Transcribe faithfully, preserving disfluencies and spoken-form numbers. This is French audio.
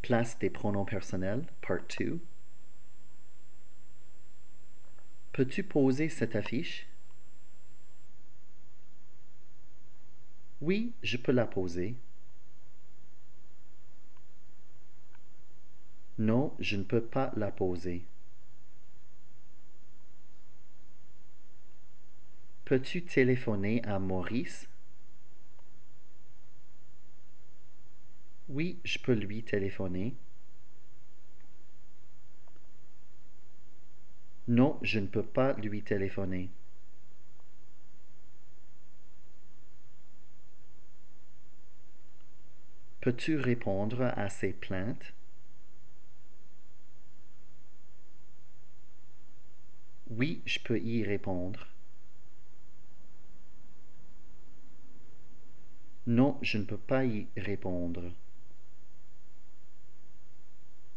Place des pronoms personnels, Part deux. Peux-tu poser cette affiche? Oui, je peux la poser. Non, je ne peux pas la poser. Peux-tu téléphoner à Maurice? Oui, je peux lui téléphoner. Non, je ne peux pas lui téléphoner. Peux-tu répondre à ses plaintes? Oui, je peux y répondre. Non, je ne peux pas y répondre.